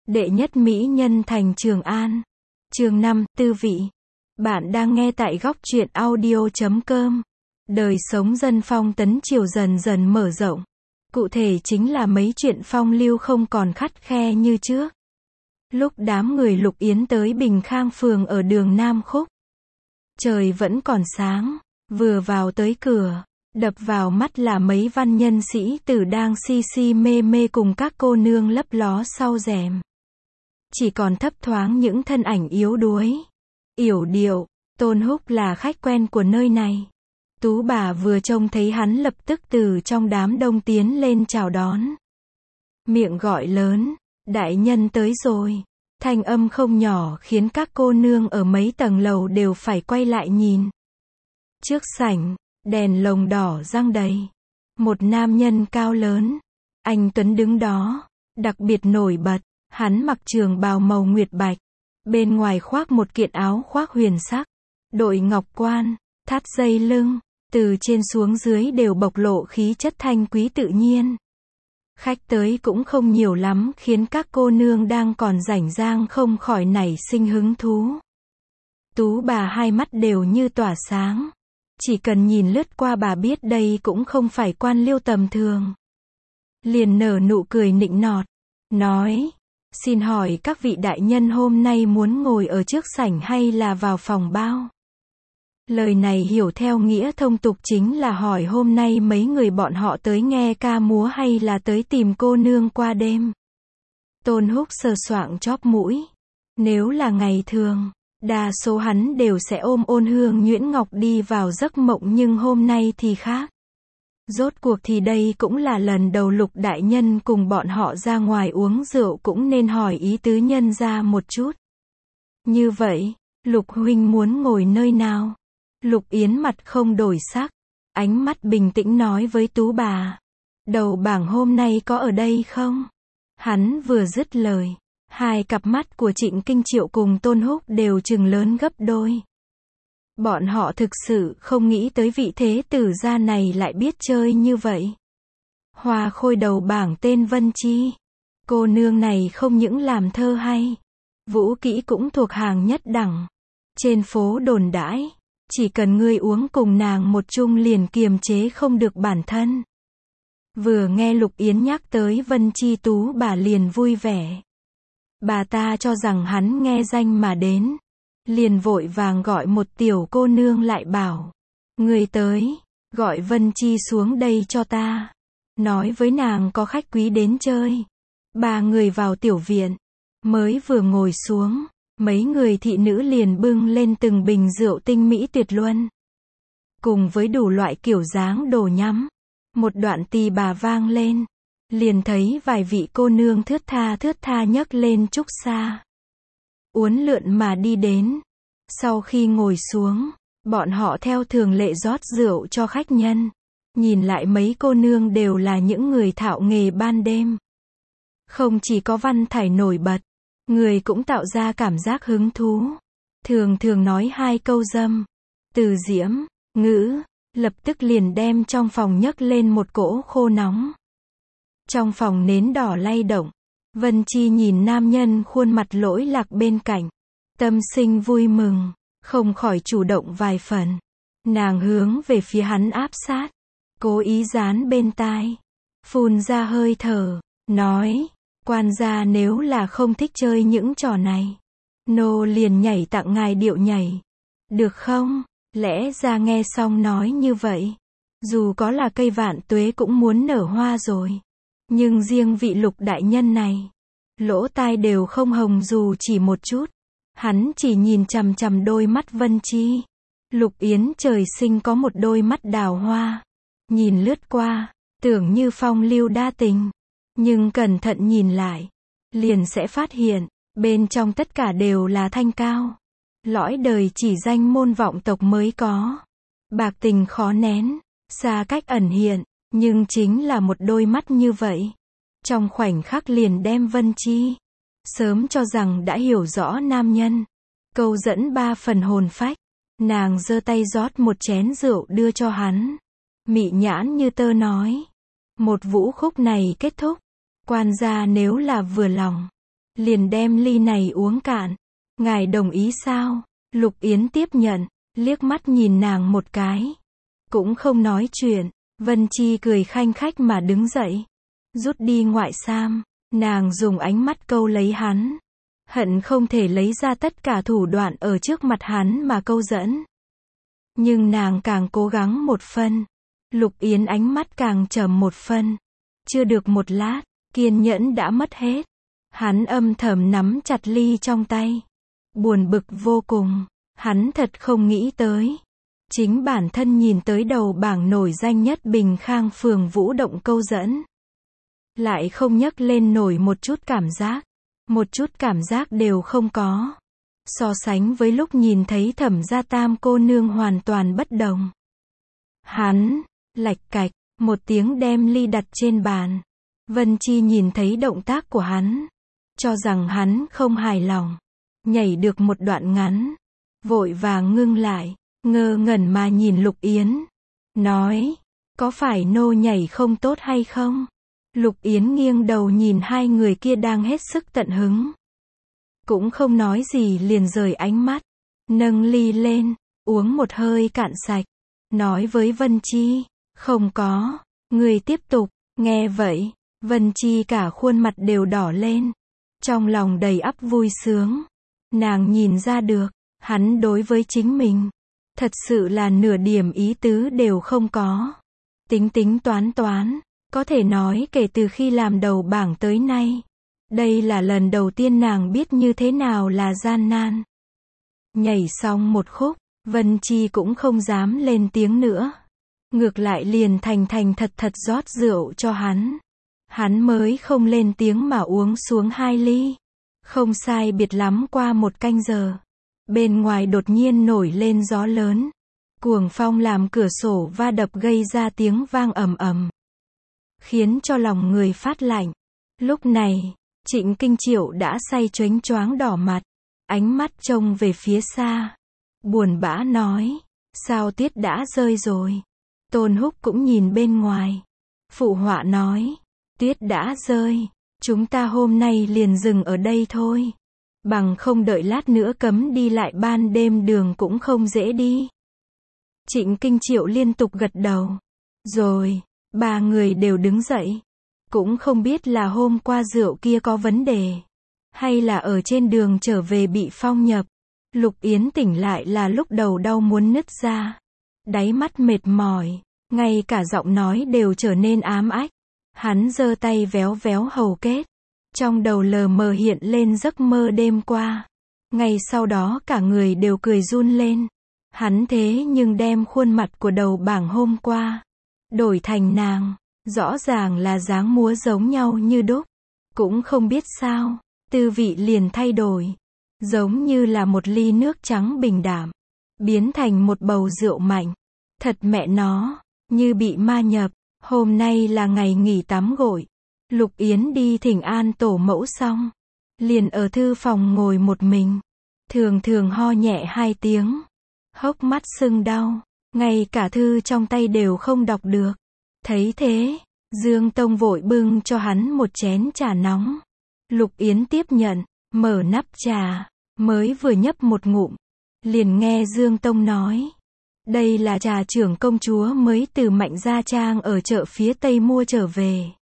Đệ nhất mỹ nhân thành Trường An. Chương 5, tư vị. Bạn đang nghe tại góc truyện audio.com. Đời sống dân phong Tấn Triều dần dần mở rộng. Cụ thể chính là mấy chuyện phong lưu không còn khắt khe như trước. Lúc đám người Lục Yến tới Bình Khang phường ở đường Nam Khúc, trời vẫn còn sáng, vừa vào tới cửa, đập vào mắt là mấy văn nhân sĩ tử đang si si mê mê cùng các cô nương lấp ló sau rèm. Chỉ còn thấp thoáng những thân ảnh yếu đuối, yểu điệu. Tôn Húc là khách quen của nơi này. Tú bà vừa trông thấy hắn lập tức từ trong đám đông tiến lên chào đón. Miệng gọi lớn, đại nhân tới rồi. Thanh âm không nhỏ khiến các cô nương ở mấy tầng lầu đều phải quay lại nhìn. Trước sảnh, đèn lồng đỏ răng đầy. Một nam nhân cao lớn, anh tuấn đứng đó, đặc biệt nổi bật. Hắn mặc trường bào màu nguyệt bạch, bên ngoài khoác một kiện áo khoác huyền sắc, đội ngọc quan, thắt dây lưng, từ trên xuống dưới đều bộc lộ khí chất thanh quý tự nhiên. Khách tới cũng không nhiều lắm khiến các cô nương đang còn rảnh rang không khỏi nảy sinh hứng thú. Tú bà hai mắt đều như tỏa sáng. Chỉ cần nhìn lướt qua bà biết đây cũng không phải quan liêu tầm thường. Liền nở nụ cười nịnh nọt, nói: xin hỏi các vị đại nhân hôm nay muốn ngồi ở trước sảnh hay là vào phòng bao? Lời này hiểu theo nghĩa thông tục chính là hỏi hôm nay mấy người bọn họ tới nghe ca múa hay là tới tìm cô nương qua đêm. Tôn Húc sờ soạng chóp mũi. Nếu là ngày thường, đa số hắn đều sẽ ôm Ôn Hương Nhuyễn Ngọc đi vào giấc mộng, nhưng hôm nay thì khác. Rốt cuộc thì đây cũng là lần đầu Lục đại nhân cùng bọn họ ra ngoài uống rượu, cũng nên hỏi ý tứ nhân ra một chút. Như vậy, Lục huynh muốn ngồi nơi nào? Lục Yến mặt không đổi sắc, ánh mắt bình tĩnh nói với Tú bà: đầu bảng hôm nay có ở đây không? Hắn vừa dứt lời, hai cặp mắt của Trịnh Kinh Triệu cùng Tôn Húc đều trừng lớn gấp đôi. Bọn họ thực sự không nghĩ tới vị thế tử gia này lại biết chơi như vậy. Hoa khôi đầu bảng tên Vân Chi. Cô nương này không những làm thơ hay, vũ kỹ cũng thuộc hàng nhất đẳng. Trên phố đồn đãi, chỉ cần ngươi uống cùng nàng một chung liền kiềm chế không được bản thân. Vừa nghe Lục Yến nhắc tới Vân Chi, Tú bà liền vui vẻ. Bà ta cho rằng hắn nghe danh mà đến, liền vội vàng gọi một tiểu cô nương lại bảo: người tới, gọi Vân Chi xuống đây cho ta. Nói với nàng có khách quý đến chơi. Ba người vào tiểu viện, mới vừa ngồi xuống, mấy người thị nữ liền bưng lên từng bình rượu tinh mỹ tuyệt luân, cùng với đủ loại kiểu dáng đồ nhắm. Một đoạn tỳ bà vang lên, liền thấy vài vị cô nương thướt tha nhấc lên trúc xa, uốn lượn mà đi đến. Sau khi ngồi xuống, bọn họ theo thường lệ rót rượu cho khách nhân. Nhìn lại mấy cô nương đều là những người thạo nghề ban đêm. Không chỉ có văn thải nổi bật, người cũng tạo ra cảm giác hứng thú. Thường thường nói hai câu dâm, từ diễm, ngữ, lập tức liền đem trong phòng nhấc lên một cỗ khô nóng. Trong phòng nến đỏ lay động, Vân Chi nhìn nam nhân khuôn mặt lỗi lạc bên cạnh, tâm sinh vui mừng, không khỏi chủ động vài phần. Nàng hướng về phía hắn áp sát, cố ý dán bên tai, phun ra hơi thở, nói: quan gia nếu là không thích chơi những trò này, nô liền nhảy tặng ngài điệu nhảy, được không? Lẽ ra nghe xong nói như vậy, dù có là cây vạn tuế cũng muốn nở hoa rồi. Nhưng riêng vị Lục đại nhân này, lỗ tai đều không hồng dù chỉ một chút. Hắn chỉ nhìn chằm chằm đôi mắt Vân Chi. Lục Yến trời sinh có một đôi mắt đào hoa. Nhìn lướt qua, tưởng như phong lưu đa tình. Nhưng cẩn thận nhìn lại, liền sẽ phát hiện, bên trong tất cả đều là thanh cao. Lõi đời chỉ danh môn vọng tộc mới có. Bạc tình khó nén, xa cách ẩn hiện, nhưng chính là một đôi mắt như vậy. Trong khoảnh khắc liền đem Vân Chi sớm cho rằng đã hiểu rõ nam nhân. Câu dẫn ba phần hồn phách. Nàng giơ tay rót một chén rượu đưa cho hắn. Mị nhãn như tơ nói: một vũ khúc này kết thúc, quan gia nếu là vừa lòng, liền đem ly này uống cạn. Ngài đồng ý sao? Lục Yến tiếp nhận, liếc mắt nhìn nàng một cái. Cũng không nói chuyện, Vân Chi cười khanh khách mà đứng dậy. Rút đi ngoại sam, nàng dùng ánh mắt câu lấy hắn. Hận không thể lấy ra tất cả thủ đoạn ở trước mặt hắn mà câu dẫn. Nhưng nàng càng cố gắng một phân. Lục Yến ánh mắt càng trầm một phân. Chưa được một lát, kiên nhẫn đã mất hết. Hắn âm thầm nắm chặt ly trong tay. Buồn bực vô cùng. Hắn thật không nghĩ tới. Chính bản thân nhìn tới đầu bảng nổi danh nhất Bình Khang phường vũ động câu dẫn. Lại không nhấc lên nổi một chút cảm giác. Một chút cảm giác đều không có. So sánh với lúc nhìn thấy Thẩm gia tam cô nương hoàn toàn bất đồng. Hắn, lạch cạch, một tiếng đem ly đặt trên bàn. Vân Chi nhìn thấy động tác của hắn. Cho rằng hắn không hài lòng. Nhảy được một đoạn ngắn. Vội vàng ngưng lại. Ngơ ngẩn mà nhìn Lục Yến. Nói, có phải nô nhảy không tốt hay không? Lục Yến nghiêng đầu nhìn hai người kia đang hết sức tận hứng. Cũng không nói gì liền rời ánh mắt. Nâng ly lên, uống một hơi cạn sạch. Nói với Vân Chi, không có, người tiếp tục. Nghe vậy, Vân Chi cả khuôn mặt đều đỏ lên. Trong lòng đầy ắp vui sướng. Nàng nhìn ra được, hắn đối với chính mình. Thật sự là nửa điểm ý tứ đều không có. Tính toán. Có thể nói kể từ khi làm đầu bảng tới nay. Đây là lần đầu tiên nàng biết như thế nào là gian nan. Nhảy xong một khúc, Vân Chi cũng không dám lên tiếng nữa. Ngược lại liền thành thật rót rượu cho hắn. Hắn mới không lên tiếng mà uống xuống 2 ly. Không sai biệt lắm qua 1 canh giờ. Bên ngoài đột nhiên nổi lên gió lớn. Cuồng phong làm cửa sổ va đập gây ra tiếng vang ầm ầm. Khiến cho lòng người phát lạnh. Lúc này, Trịnh Kinh Triệu đã say choáng choáng đỏ mặt. Ánh mắt trông về phía xa. Buồn bã nói. Sao tiết đã rơi rồi? Tôn Húc cũng nhìn bên ngoài. Phụ họa nói. Tuyết đã rơi. Chúng ta hôm nay liền dừng ở đây thôi. Bằng không đợi lát nữa cấm đi lại ban đêm đường cũng không dễ đi. Trịnh Kinh Triệu liên tục gật đầu. Rồi, 3 người đều đứng dậy. Cũng không biết là hôm qua rượu kia có vấn đề. Hay là ở trên đường trở về bị phong nhập. Lục Yến tỉnh lại là lúc đầu đau muốn nứt ra. Đáy mắt mệt mỏi. Ngay cả giọng nói đều trở nên ám ách. Hắn giơ tay véo véo hầu kết. Trong đầu lờ mờ hiện lên giấc mơ đêm qua. Ngay sau đó cả người đều cười run lên. Hắn thế nhưng đem khuôn mặt của đầu bảng hôm qua. Đổi thành nàng. Rõ ràng là dáng múa giống nhau như đúc. Cũng không biết sao. Tư vị liền thay đổi. Giống như là một ly nước trắng bình đảm. Biến thành một bầu rượu mạnh. Thật mẹ nó. Như bị ma nhập. Hôm nay là ngày nghỉ tắm gội. Lục Yến đi thỉnh an tổ mẫu xong. Liền ở thư phòng ngồi một mình. Thường ho nhẹ 2 tiếng. Hốc mắt sưng đau. Ngay cả thư trong tay đều không đọc được. Thấy thế, Dương Tông vội bưng cho hắn một chén trà nóng. Lục Yến tiếp nhận, mở nắp trà. Mới vừa nhấp một ngụm. Liền nghe Dương Tông nói. Đây là trà trưởng công chúa mới từ Mạnh Gia Trang ở chợ phía Tây mua trở về.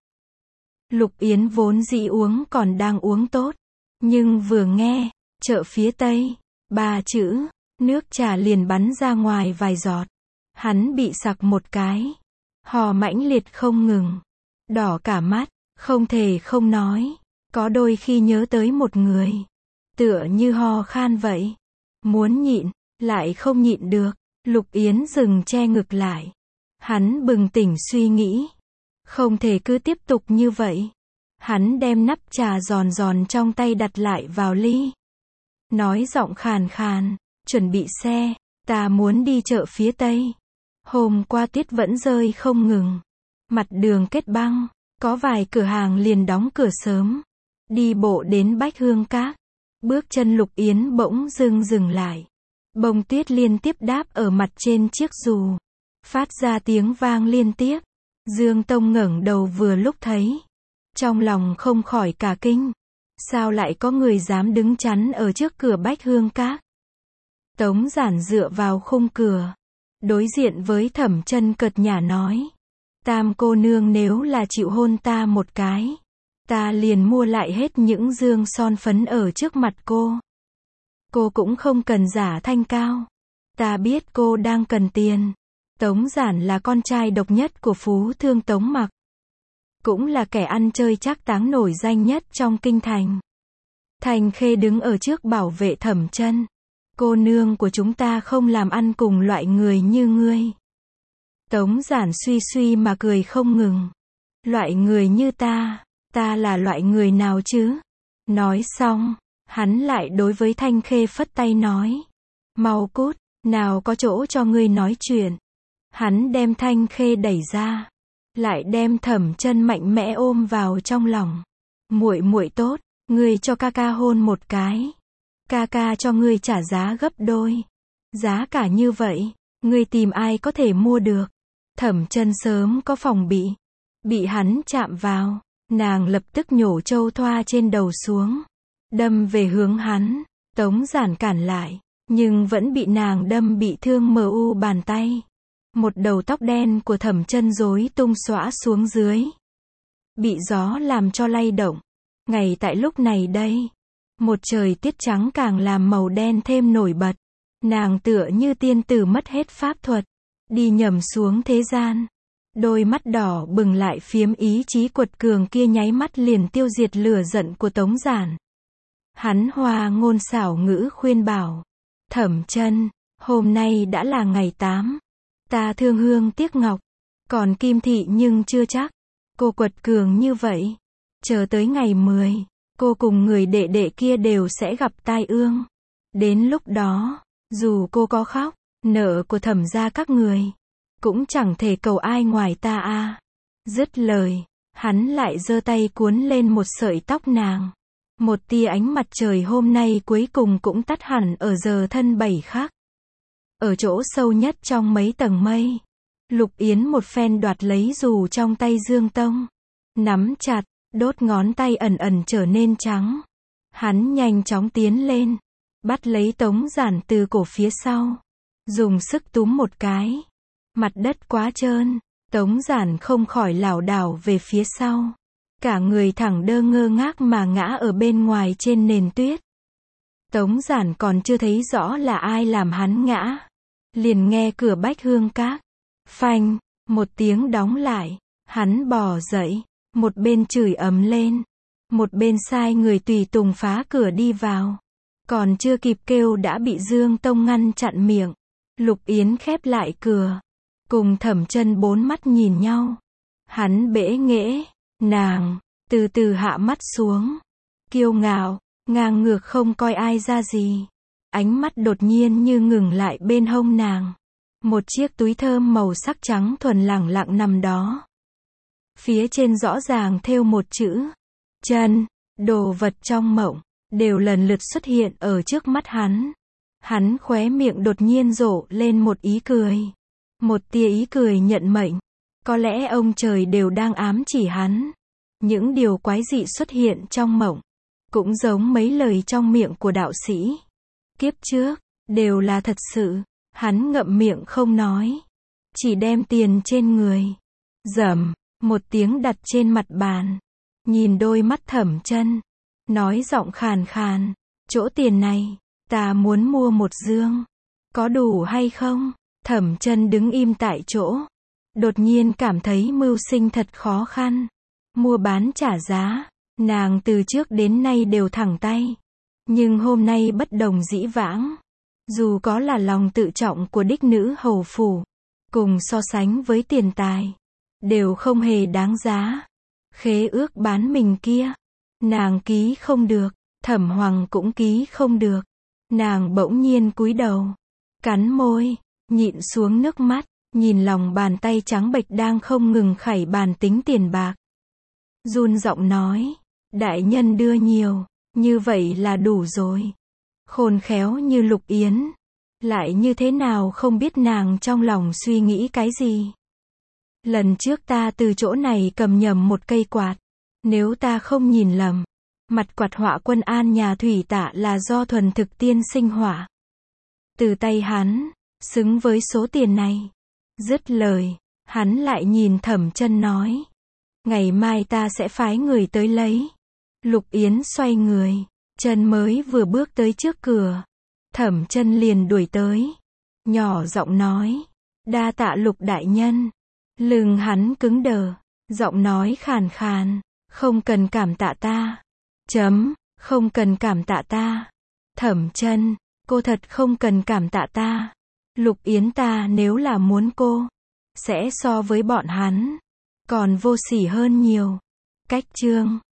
Lục Yến vốn dĩ uống còn đang uống tốt. Nhưng vừa nghe, chợ phía Tây, 3 chữ, nước trà liền bắn ra ngoài vài giọt. Hắn bị sặc một cái. Hò mãnh liệt không ngừng. Đỏ cả mắt, không thể không nói. Có đôi khi nhớ tới một người. Tựa như ho khan vậy. Muốn nhịn, lại không nhịn được. Lục Yến dừng che ngực lại. Hắn bừng tỉnh suy nghĩ. Không thể cứ tiếp tục như vậy. Hắn đem nắp trà giòn giòn trong tay đặt lại vào ly. Nói giọng khàn khàn, chuẩn bị xe, ta muốn đi chợ phía Tây. Hôm qua tuyết vẫn rơi không ngừng. Mặt đường kết băng, có vài cửa hàng liền đóng cửa sớm. Đi bộ đến Bách Hương Các. Bước chân Lục Yến bỗng dừng lại. Bông tuyết liên tiếp đáp ở mặt trên chiếc dù. Phát ra tiếng vang liên tiếp. Dương Tông ngẩng đầu vừa lúc thấy. Trong lòng không khỏi cả kinh. Sao lại có người dám đứng chắn ở trước cửa Bách Hương Các? Tống Giản dựa vào khung cửa, đối diện với Thẩm Chân cợt nhả nói. Tam cô nương nếu là chịu hôn ta một cái, ta liền mua lại hết những dương son phấn ở trước mặt cô. Cô cũng không cần giả thanh cao. Ta biết cô đang cần tiền. Tống Giản là con trai độc nhất của phú thương Tống Mặc. Cũng là kẻ ăn chơi trác táng nổi danh nhất trong kinh thành. Thành Khê đứng ở trước bảo vệ Thẩm Chân. Cô nương của chúng ta không làm ăn cùng loại người như ngươi. Tống Giản suy suy mà cười không ngừng. Loại người như ta là loại người nào chứ? Nói xong, hắn lại đối với Thanh Khê phất tay nói. Mau cút, nào có chỗ cho ngươi nói chuyện. Hắn đem Thanh Khê đẩy ra, lại đem Thẩm Chân mạnh mẽ ôm vào trong lòng. Muội muội tốt, ngươi cho ca ca hôn một cái. Ca ca cho ngươi trả giá gấp đôi. Giá cả như vậy, ngươi tìm ai có thể mua được? Thẩm Chân sớm có phòng bị hắn chạm vào, nàng lập tức nhổ châu thoa trên đầu xuống, đâm về hướng hắn. Tống Giản cản lại, nhưng vẫn bị nàng đâm bị thương mu bàn tay. Một đầu tóc đen của Thẩm Chân rối tung xõa xuống dưới, bị gió làm cho lay động. Ngày tại lúc này đây, một trời tiết trắng càng làm màu đen thêm nổi bật. Nàng tựa như tiên tử mất hết pháp thuật, đi nhầm xuống thế gian. Đôi mắt đỏ bừng lại phiếm ý chí quật cường kia nháy mắt liền tiêu diệt lửa giận của Tống Giản. Hắn hoa ngôn xảo ngữ khuyên bảo. Thẩm Chân, hôm nay đã là ngày 8. Ta thương hương tiếc ngọc. Còn Kim Thị nhưng chưa chắc. Cô quật cường như vậy. Chờ tới ngày 10, cô cùng người đệ đệ kia đều sẽ gặp tai ương. Đến lúc đó, dù cô có khóc, nợ của Thẩm gia các người cũng chẳng thể cầu ai ngoài ta a. Dứt lời, hắn lại giơ tay cuốn lên một sợi tóc nàng. Một tia ánh mặt trời hôm nay cuối cùng cũng tắt hẳn ở giờ thân 7 khắc. Ở chỗ sâu nhất trong mấy tầng mây, Lục Yến một phen đoạt lấy dù trong tay Dương Tông, nắm chặt, đốt ngón tay ẩn ẩn trở nên trắng. Hắn nhanh chóng tiến lên, bắt lấy Tống Giản từ cổ phía sau, dùng sức túm một cái. Mặt đất quá trơn, Tống Giản không khỏi lảo đảo về phía sau. Cả người thẳng đơ ngơ ngác mà ngã ở bên ngoài trên nền tuyết. Tống Giản còn chưa thấy rõ là ai làm hắn ngã, liền nghe cửa Bách Hương Các, phanh, một tiếng đóng lại. Hắn bò dậy, một bên chửi ầm lên, một bên sai người tùy tùng phá cửa đi vào. Còn chưa kịp kêu đã bị Dương Tông ngăn chặn miệng. Lục Yến khép lại cửa, cùng Thẩm Chân bốn mắt nhìn nhau. Hắn bẽ nghễ, nàng từ từ hạ mắt xuống, kiêu ngạo, ngang ngược không coi ai ra gì. Ánh mắt đột nhiên như ngừng lại bên hông nàng. Một chiếc túi thơm màu sắc trắng thuần lẳng lặng nằm đó. Phía trên rõ ràng thêu một chữ Chân. Đồ vật trong mộng đều lần lượt xuất hiện ở trước mắt hắn. Hắn khóe miệng đột nhiên rộ lên một ý cười. Một tia ý cười nhận mệnh. Có lẽ ông trời đều đang ám chỉ hắn. Những điều quái dị xuất hiện trong mộng cũng giống mấy lời trong miệng của đạo sĩ kiếp trước, đều là thật sự. Hắn ngậm miệng không nói, chỉ đem tiền trên người rầm một tiếng đặt trên mặt bàn, nhìn đôi mắt Thẩm Chân, nói giọng khàn khàn, chỗ tiền này, ta muốn mua một dương, có đủ hay không? Thẩm Chân đứng im tại chỗ, đột nhiên cảm thấy mưu sinh thật khó khăn. Mua bán trả giá, nàng từ trước đến nay đều thẳng tay. Nhưng hôm nay bất đồng dĩ vãng. Dù có là lòng tự trọng của đích nữ hầu phủ, cùng so sánh với tiền tài, đều không hề đáng giá. Khế ước bán mình kia, nàng ký không được, Thẩm Hoàng cũng ký không được. Nàng bỗng nhiên cúi đầu, cắn môi, nhịn xuống nước mắt, nhìn lòng bàn tay trắng bệch đang không ngừng khảy bàn tính tiền bạc. Run giọng nói, đại nhân đưa nhiều, như vậy là đủ rồi. Khôn khéo như Lục Yến, lại như thế nào không biết nàng trong lòng suy nghĩ cái gì. Lần trước ta từ chỗ này cầm nhầm một cây quạt, nếu ta không nhìn lầm, Mặt quạt họa quân an nhà thủy tạ là do thuần thực tiên sinh họa. Từ tay hắn, xứng với số tiền này. Dứt lời, hắn lại nhìn Thẩm Chân nói. Ngày mai ta sẽ phái người tới lấy. Lục Yến xoay người, chân mới vừa bước tới trước cửa. Thẩm Chân liền đuổi tới. Nhỏ giọng nói. Đa tạ Lục đại nhân. Lưng hắn cứng đờ, giọng nói khàn khàn. Không cần cảm tạ ta. Không cần cảm tạ ta. Thẩm Chân, cô thật không cần cảm tạ ta. Lục Yến ta nếu là muốn cô, sẽ so với bọn hắn còn vô sỉ hơn nhiều. Cách chương